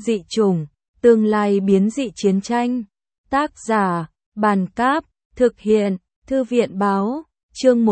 Dị chủng, tương lai biến dị chiến tranh. Tác giả, Bàn Cáp, thực hiện, Thư viện Báo, chương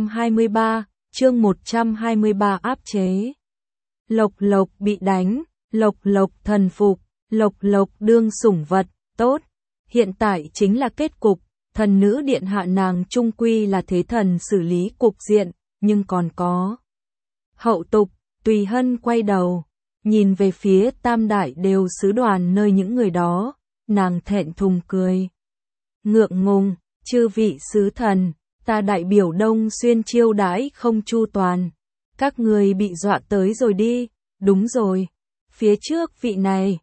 123 áp chế. Lộc Lộc bị đánh, Lộc Lộc thần phục, Lộc Lộc đương sủng vật, tốt. Hiện tại chính là kết cục, thần nữ điện hạ nàng trung quy là thế thần xử lý cục diện, nhưng còn có hậu tục. Tùy Hân quay đầu, nhìn về phía Tam Đại đều sứ đoàn nơi những người đó, nàng thẹn thùng cười. Ngượng ngùng, chư vị sứ thần, ta đại biểu Đông Xuyên chiêu đãi không chu toàn. Các người bị dọa tới rồi đi, đúng rồi. Phía trước vị này,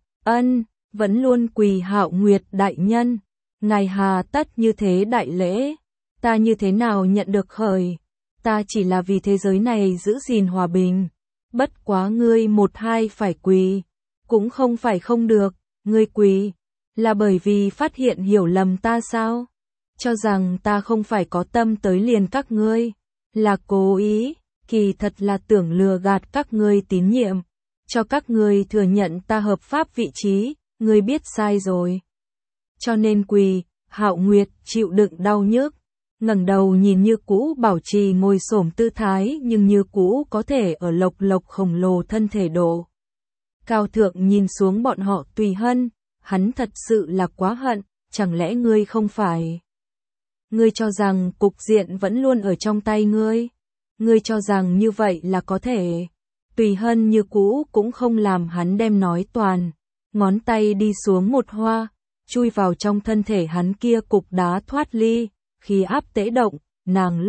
vẫn luôn quỳ Hạo Nguyệt đại nhân. Ngài hà tất như thế đại lễ, ta như thế nào nhận được khởi. Ta chỉ là vì thế giới này giữ gìn hòa bình. Bất quá ngươi một hai phải quỳ, cũng không phải không được, ngươi quỳ, là bởi vì phát hiện hiểu lầm ta sao? Cho rằng ta không phải có tâm tới liền các ngươi, là cố ý, kỳ thật là tưởng lừa gạt các ngươi tín nhiệm, cho các ngươi thừa nhận ta hợp pháp vị trí, ngươi biết sai rồi. Cho nên quỳ, Hạo Nguyệt chịu đựng đau nhức, ngẩng đầu nhìn như cũ bảo trì ngồi xổm tư thái nhưng như cũ có thể ở Lộc Lộc khổng lồ thân thể độ. Cao thượng nhìn xuống bọn họ. Tùy Hân, hắn thật sự là quá hận, chẳng lẽ ngươi không phải? Ngươi cho rằng cục diện vẫn luôn ở trong tay ngươi? Ngươi cho rằng như vậy là có thể? Tùy Hân như cũ cũng không làm hắn đem nói toàn, ngón tay đi xuống một hoa, chui vào trong thân thể hắn kia cục đá thoát ly. Khi áp tế động, nàng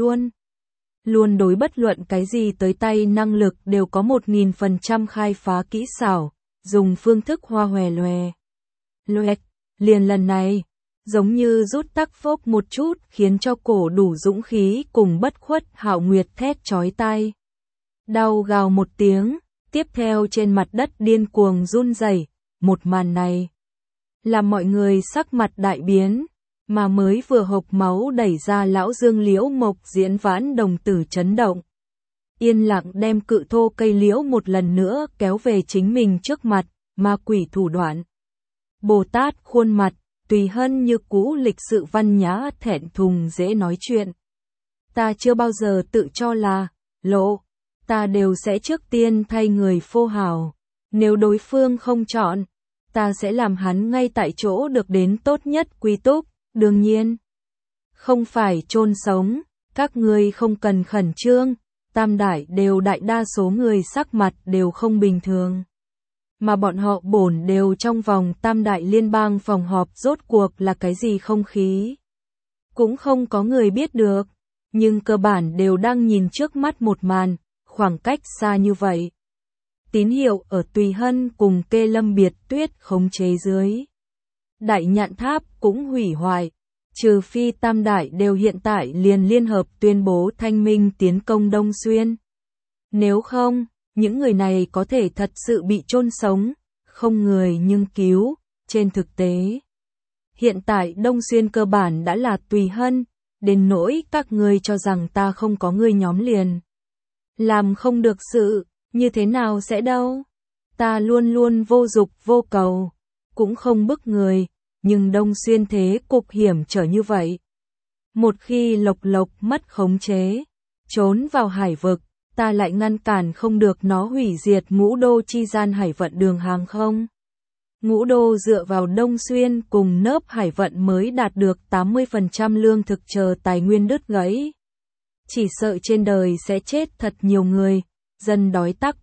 luôn đối bất luận cái gì tới tay năng lực đều có 1000% khai phá kỹ xảo, dùng phương thức hoa hòe loẹt. Liền lần này, giống như rút tắc phốc một chút khiến cho cổ đủ dũng khí cùng bất khuất Hạo Nguyệt thét chói tai. Đau gào một tiếng, tiếp theo trên mặt đất điên cuồng run rẩy. Một màn này làm mọi người sắc mặt đại biến. Mà mới vừa hộc máu đẩy ra lão Dương Liễu Mộc Diễn Vãn đồng tử chấn động. Yên lặng đem cự thô cây liễu một lần nữa kéo về chính mình trước mặt, ma quỷ thủ đoạn. Bồ Tát khuôn mặt, Tùy Hân như cũ lịch sự văn nhã thẹn thùng dễ nói chuyện. Ta chưa bao giờ tự cho là lộ, ta đều sẽ trước tiên thay người phô hào. Nếu đối phương không chọn, ta sẽ làm hắn ngay tại chỗ được đến tốt nhất quy túc. Đương nhiên, không phải chôn sống, các ngươi không cần khẩn trương, Tam Đại đều đại đa số người sắc mặt đều không bình thường. Mà bọn họ bổn đều trong vòng Tam Đại liên bang phòng họp rốt cuộc là cái gì không khí. Cũng không có người biết được, nhưng cơ bản đều đang nhìn trước mắt một màn, khoảng cách xa như vậy. Tín hiệu ở Tùy Hân cùng Kê Lâm Biệt Tuyết khống chế dưới. Đại Nhạn Tháp cũng hủy hoại, trừ phi Tam Đại đều hiện tại liền liên hợp tuyên bố thanh minh tiến công Đông Xuyên. Nếu không, những người này có thể thật sự bị chôn sống, không người nhưng cứu. Trên thực tế, hiện tại Đông Xuyên cơ bản đã là Tùy Hân, đến nỗi các ngươi cho rằng ta không có ngươi nhóm liền làm không được sự, như thế nào sẽ đâu? Ta luôn luôn vô dục vô cầu, cũng không bức người, nhưng Đông Xuyên thế cục hiểm trở như vậy. Một khi Lộc Lộc mất khống chế, trốn vào hải vực, ta lại ngăn cản không được nó hủy diệt Ngũ Đô chi gian hải vận đường hàng không. Ngũ Đô dựa vào Đông Xuyên cùng nớp hải vận mới đạt được 80% lương thực chờ tài nguyên đứt gãy. Chỉ sợ trên đời sẽ chết thật nhiều người, dân đói tác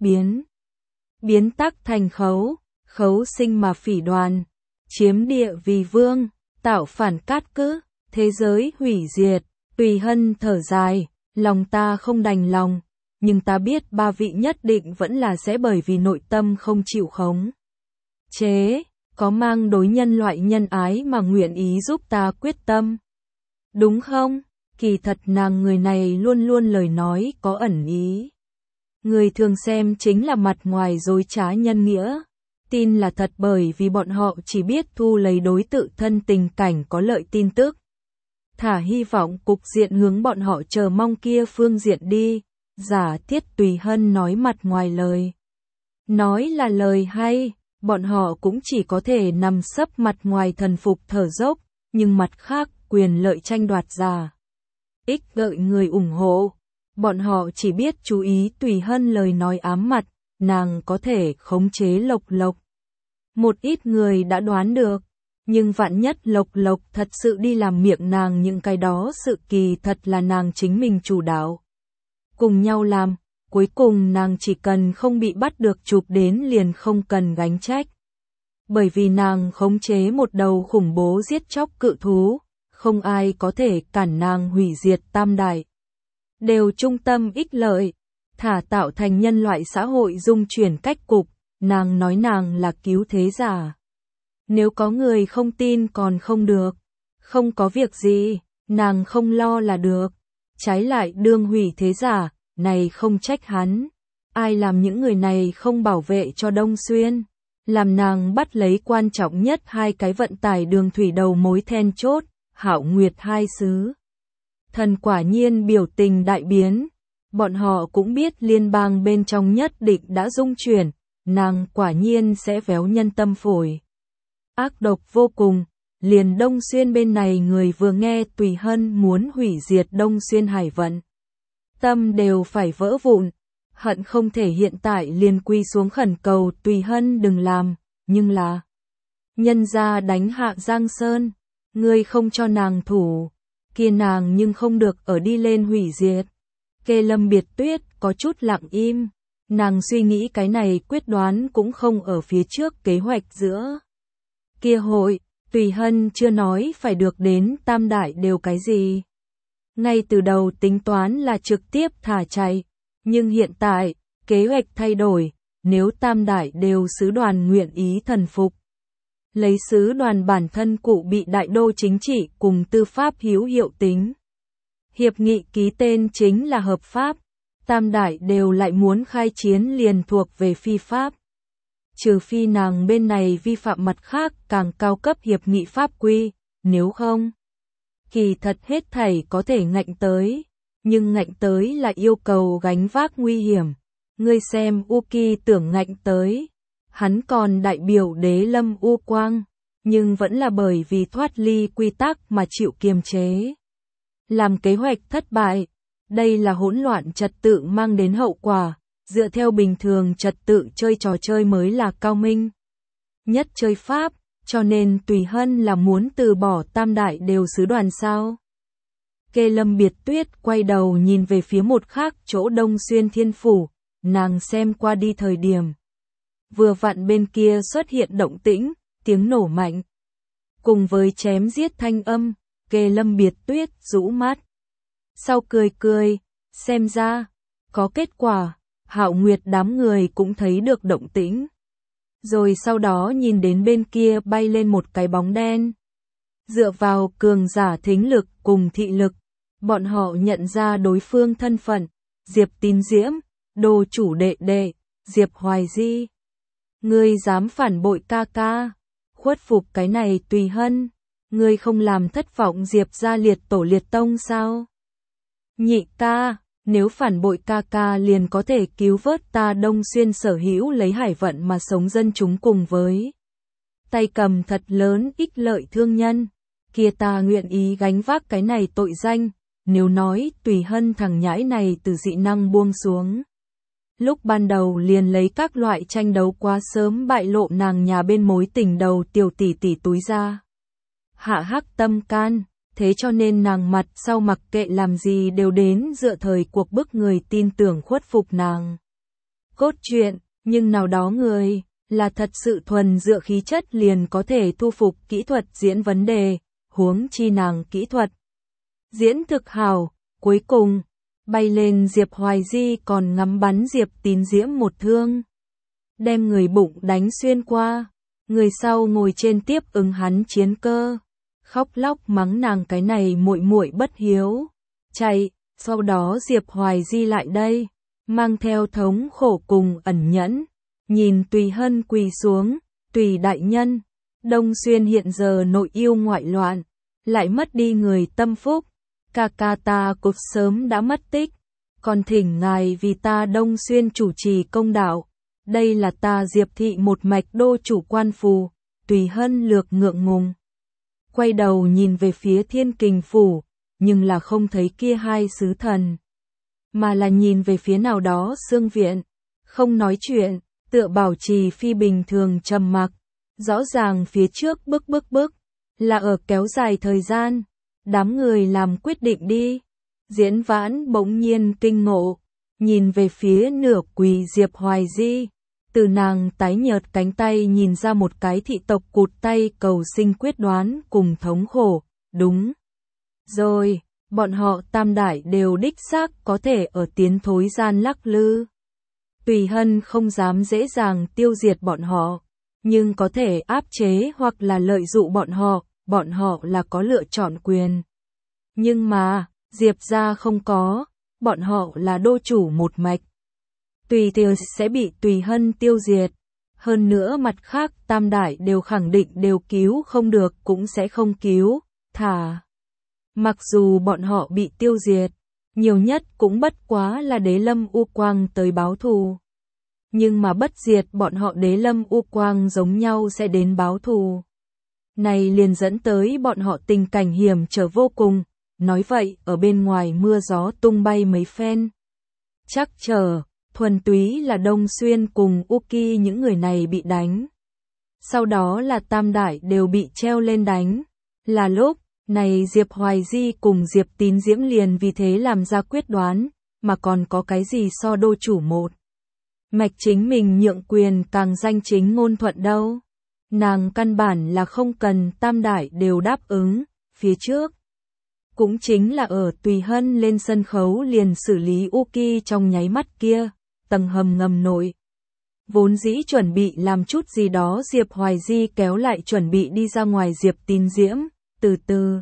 biến tắc thành khấu sinh mà phỉ đoàn, chiếm địa vì vương, tạo phản cát cứ, thế giới hủy diệt. Tùy Hân thở dài, lòng ta không đành lòng, nhưng ta biết ba vị nhất định vẫn là sẽ bởi vì nội tâm không chịu khống chế, có mang đối nhân loại nhân ái mà nguyện ý giúp ta quyết tâm. Đúng không? Kỳ thật nàng người này luôn luôn lời nói có ẩn ý. Người thường xem chính là mặt ngoài dối trá nhân nghĩa. Tin là thật bởi vì bọn họ chỉ biết thu lấy đối tự thân tình cảnh có lợi tin tức. Thả hy vọng cục diện hướng bọn họ chờ mong kia phương diện đi. Giả thiết Tùy Hân nói mặt ngoài lời. Nói là lời hay, bọn họ cũng chỉ có thể nằm sấp mặt ngoài thần phục thở dốc, nhưng mặt khác quyền lợi tranh đoạt ra. Ích lợi người ủng hộ, bọn họ chỉ biết chú ý Tùy Hân lời nói ám mặt, nàng có thể khống chế Lộc Lộc. Một ít người đã đoán được, nhưng vạn nhất Lộc Lộc thật sự đi làm miệng nàng những cái đó sự kỳ thật là nàng chính mình chủ đạo. Cùng nhau làm, cuối cùng nàng chỉ cần không bị bắt được chụp đến liền không cần gánh trách. Bởi vì nàng khống chế một đầu khủng bố giết chóc cự thú, không ai có thể cản nàng hủy diệt tam đại. Đều trung tâm ích lợi, thả tạo thành nhân loại xã hội dung chuyển cách cục, nàng nói nàng là cứu thế giả. Nếu có người không tin còn không được, không có việc gì, nàng không lo là được. Trái lại đương hủy thế giả, này không trách hắn. Ai làm những người này không bảo vệ cho Đông Xuyên, làm nàng bắt lấy quan trọng nhất hai cái vận tải đường thủy đầu mối then chốt, Hạo Nguyệt hai xứ. Thần quả nhiên biểu tình đại biến, bọn họ cũng biết liên bang bên trong nhất định đã dung chuyển, nàng quả nhiên sẽ véo nhân tâm phổi. Ác độc vô cùng, liền Đông Xuyên bên này người vừa nghe Tùy Hân muốn hủy diệt Đông Xuyên hải vận. Tâm đều phải vỡ vụn, hận không thể hiện tại liền quy xuống khẩn cầu Tùy Hân đừng làm, nhưng là nhân gia đánh hạ Giang Sơn, ngươi không cho nàng thủ, kia nàng nhưng không được ở đi lên hủy diệt. Kê Lâm Biệt Tuyết có chút lặng im, nàng suy nghĩ cái này quyết đoán cũng không ở phía trước kế hoạch giữa. Kia hội, Tùy Hân chưa nói phải được đến tam đại đều cái gì. Ngay từ đầu tính toán là trực tiếp thả chạy, nhưng hiện tại, kế hoạch thay đổi, nếu tam đại đều sứ đoàn nguyện ý thần phục. Lấy sứ đoàn bản thân cụ bị đại đô chính trị cùng tư pháp hữu hiệu tính. Hiệp nghị ký tên chính là hợp pháp, tam đại đều lại muốn khai chiến liền thuộc về phi pháp. Trừ phi nàng bên này vi phạm mặt khác càng cao cấp hiệp nghị pháp quy, nếu không, kỳ thật hết thảy có thể ngạnh tới, nhưng ngạnh tới là yêu cầu gánh vác nguy hiểm. Ngươi xem Uki tưởng ngạnh tới, hắn còn đại biểu đế lâm U Quang, nhưng vẫn là bởi vì thoát ly quy tắc mà chịu kiềm chế. Làm kế hoạch thất bại, đây là hỗn loạn trật tự mang đến hậu quả, dựa theo bình thường trật tự chơi trò chơi mới là cao minh nhất chơi pháp, cho nên Tùy Hân là muốn từ bỏ tam đại đều sứ đoàn sao. Kê Lâm Biệt Tuyết quay đầu nhìn về phía một khác chỗ Đông Xuyên Thiên Phủ, nàng xem qua đi thời điểm. Vừa vặn bên kia xuất hiện động tĩnh, tiếng nổ mạnh. Cùng với chém giết thanh âm, Kê Lâm Biệt Tuyết rũ mắt. Sau cười cười, xem ra, có kết quả, Hạo Nguyệt đám người cũng thấy được động tĩnh. Rồi sau đó nhìn đến bên kia bay lên một cái bóng đen. Dựa vào cường giả thính lực cùng thị lực, bọn họ nhận ra đối phương thân phận, Diệp Tín Diễm, đồ chủ đệ đệ, Diệp Hoài Di. Ngươi dám phản bội ca ca, khuất phục cái này Tùy Hân, ngươi không làm thất vọng Diệp gia liệt tổ liệt tông sao? Nhị ca, nếu phản bội ca ca liền có thể cứu vớt ta Đông Xuyên sở hữu lấy hải vận mà sống dân chúng cùng với tay cầm thật lớn ích lợi thương nhân, kia ta nguyện ý gánh vác cái này tội danh. Nếu nói Tùy Hân thằng nhãi này từ dị năng buông xuống, lúc ban đầu liền lấy các loại tranh đấu quá sớm bại lộ nàng nhà bên mối tình đầu tiểu tỷ tỷ túi ra. Hạ hắc tâm can, thế cho nên nàng mặt sau mặc kệ làm gì đều đến dựa thời cuộc bức người tin tưởng khuất phục nàng. Cốt truyện, nhưng nào đó người, là thật sự thuần dựa khí chất liền có thể thu phục kỹ thuật diễn vấn đề, huống chi nàng kỹ thuật diễn thực hào, cuối cùng, bay lên Diệp Hoài Di còn ngắm bắn Diệp Tín Diễm một thương. Đem người bụng đánh xuyên qua, người sau ngồi trên tiếp ứng hắn chiến cơ, khóc lóc mắng nàng cái này muội muội bất hiếu, chạy, sau đó Diệp Hoài Di lại đây, mang theo thống khổ cùng ẩn nhẫn, nhìn Tùy Hân quỳ xuống, Tùy đại nhân, Đông Xuyên hiện giờ nội yêu ngoại loạn, lại mất đi người tâm phúc. Ca ca ta cột sớm đã mất tích, còn thỉnh ngài vì ta Đông Xuyên chủ trì công đạo, Đây là ta Diệp thị một mạch đô chủ quan phủ, Tùy Hân lược ngượng ngùng. Quay đầu nhìn về phía Thiên Kình phủ, nhưng là không thấy kia hai sứ thần. Mà là nhìn về phía nào đó xương viện, không nói chuyện, tựa bảo trì phi bình thường trầm mặc. Rõ ràng phía trước bước, là ở kéo dài thời gian. Đám người làm quyết định đi. Diễn Vãn bỗng nhiên kinh ngộ, nhìn về phía nửa quỳ Diệp Hoài Di. Từ nàng tái nhợt cánh tay nhìn ra một cái thị tộc cụt tay cầu sinh quyết đoán cùng thống khổ. Đúng rồi, bọn họ tam đại đều đích xác có thể ở tiến thối gian lắc lư. Tùy Hân không dám dễ dàng tiêu diệt bọn họ, nhưng có thể áp chế hoặc là lợi dụng bọn họ là có lựa chọn quyền. Nhưng mà, Diệp gia không có, bọn họ là đô chủ một mạch. Tùy tiều sẽ bị Tùy Hân tiêu diệt. Hơn nữa mặt khác tam đại đều khẳng định đều cứu không được cũng sẽ không cứu, thả. Mặc dù bọn họ bị tiêu diệt, nhiều nhất cũng bất quá là Đế Lâm U Quang tới báo thù. Nhưng mà bất diệt bọn họ Đế Lâm U Quang giống nhau sẽ đến báo thù. Này liền dẫn tới bọn họ tình cảnh hiểm trở vô cùng, nói vậy ở bên ngoài mưa gió tung bay mấy phen. Chắc chờ, thuần túy là Đông Xuyên cùng Uki những người này bị đánh. Sau đó là tam đại đều bị treo lên đánh. Là lúc này Diệp Hoài Di cùng Diệp Tín Diễm liền vì thế làm ra quyết đoán, mà còn có cái gì so đô chủ một mạch chính mình nhượng quyền càng danh chính ngôn thuận đâu. Nàng căn bản là không cần tam đại đều đáp ứng, phía trước. Cũng chính là ở Tùy Hân lên sân khấu liền xử lý Uki trong nháy mắt kia, tầng hầm ngầm nội. Vốn dĩ chuẩn bị làm chút gì đó Diệp Hoài Di kéo lại chuẩn bị đi ra ngoài Diệp Tín Diễm, từ từ.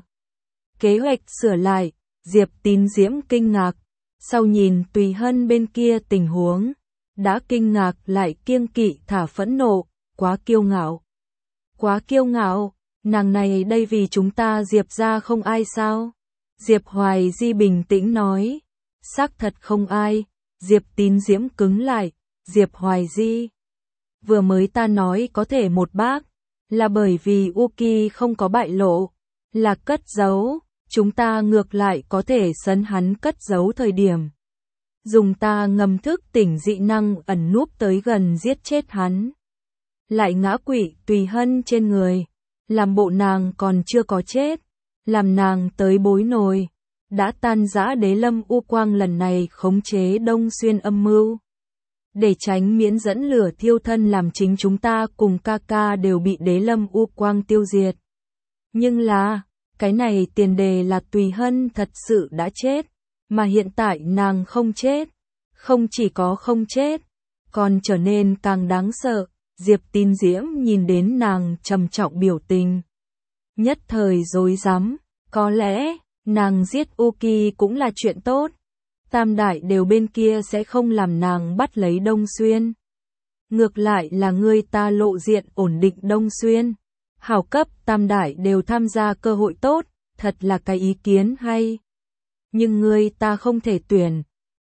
Kế hoạch sửa lại, Diệp Tín Diễm kinh ngạc, sau nhìn Tùy Hân bên kia tình huống, đã kinh ngạc lại kiêng kỵ thả phẫn nộ, quá kiêu ngạo. Quá kiêu ngạo, nàng này đây vì chúng ta Diệp ra không ai sao? Diệp Hoài Di bình tĩnh nói, xác thật không ai. Diệp Tín Diễm cứng lại, Diệp Hoài Di. Vừa mới ta nói có thể một bác, là bởi vì Uki không có bại lộ, là cất giấu, chúng ta ngược lại có thể sấn hắn cất giấu thời điểm. Dùng ta ngầm thức tỉnh dị năng ẩn núp tới gần giết chết hắn. Lại ngã quỵ Tùy Hân trên người, làm bộ nàng còn chưa có chết, làm nàng tới bối nồi. Đã tan rã Đế Lâm U Quang lần này khống chế Đông Xuyên âm mưu. Để tránh miễn dẫn lửa thiêu thân làm chính chúng ta cùng ca ca đều bị Đế Lâm U Quang tiêu diệt. Nhưng là, cái này tiền đề là Tùy Hân thật sự đã chết, mà hiện tại nàng không chết. Không chỉ có không chết, còn trở nên càng đáng sợ. Diệp Tín Diễm nhìn đến nàng trầm trọng biểu tình. Nhất thời rối rắm, có lẽ nàng giết Uki cũng là chuyện tốt. Tam đại đều bên kia sẽ không làm nàng bắt lấy Đông Xuyên. Ngược lại là người ta lộ diện ổn định Đông Xuyên. Hảo cấp tam đại đều tham gia cơ hội tốt, thật là cái ý kiến hay. Nhưng người ta không thể tuyển,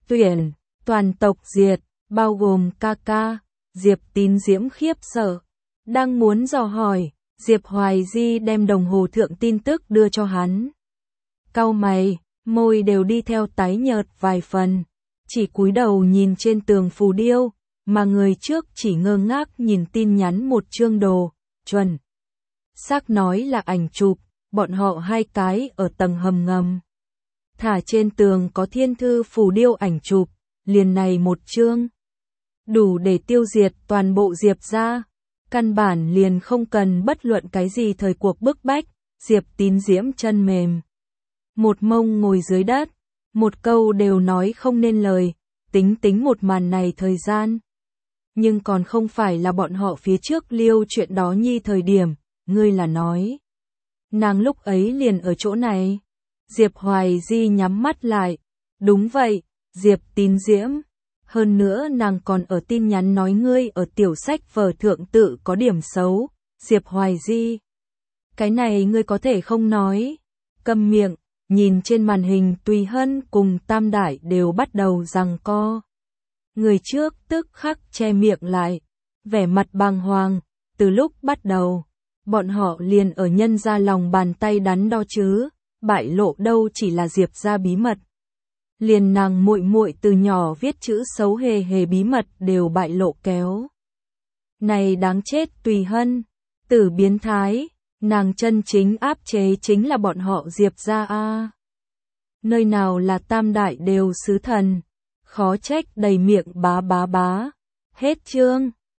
toàn tộc diệt, bao gồm ca ca. Diệp Tín Diễm khiếp sợ, đang muốn dò hỏi, Diệp Hoài Di đem đồng hồ thượng tin tức đưa cho hắn. Cau mày, môi đều đi theo tái nhợt vài phần, chỉ cúi đầu nhìn trên tường phù điêu, mà người trước chỉ ngơ ngác nhìn tin nhắn một chương đồ, chuẩn. Xác nói là ảnh chụp, bọn họ hai cái ở tầng hầm ngầm. Thả trên tường có thiên thư phù điêu ảnh chụp, liền này một chương. Đủ để tiêu diệt toàn bộ Diệp gia, căn bản liền không cần bất luận cái gì thời cuộc bức bách. Diệp Tín Diễm chân mềm, một mông ngồi dưới đất, một câu đều nói không nên lời, tính một màn này thời gian. Nhưng còn không phải là bọn họ phía trước liêu chuyện đó nhi thời điểm, ngươi là nói. Nàng lúc ấy liền ở chỗ này. Diệp Hoài Di nhắm mắt lại, đúng vậy, Diệp Tín Diễm. Hơn nữa nàng còn ở tin nhắn nói ngươi ở tiểu sách vở thượng tự có điểm xấu, Diệp Hoài Di. Cái này ngươi có thể không nói. Câm miệng, nhìn trên màn hình Tùy Hân cùng Tam Đại đều bắt đầu giằng co. Người trước tức khắc che miệng lại, vẻ mặt bàng hoàng, từ lúc bắt đầu, bọn họ liền ở nhân ra lòng bàn tay đắn đo chứ, bại lộ đâu chỉ là Diệp gia bí mật. Liền nàng muội muội từ nhỏ viết chữ xấu hề hề bí mật đều bại lộ kéo. Này đáng chết Tùy Hân, tử biến thái, nàng chân chính áp chế chính là bọn họ Diệp gia a. Nơi nào là tam đại đều sứ thần, khó trách đầy miệng bá bá bá. Hết chương.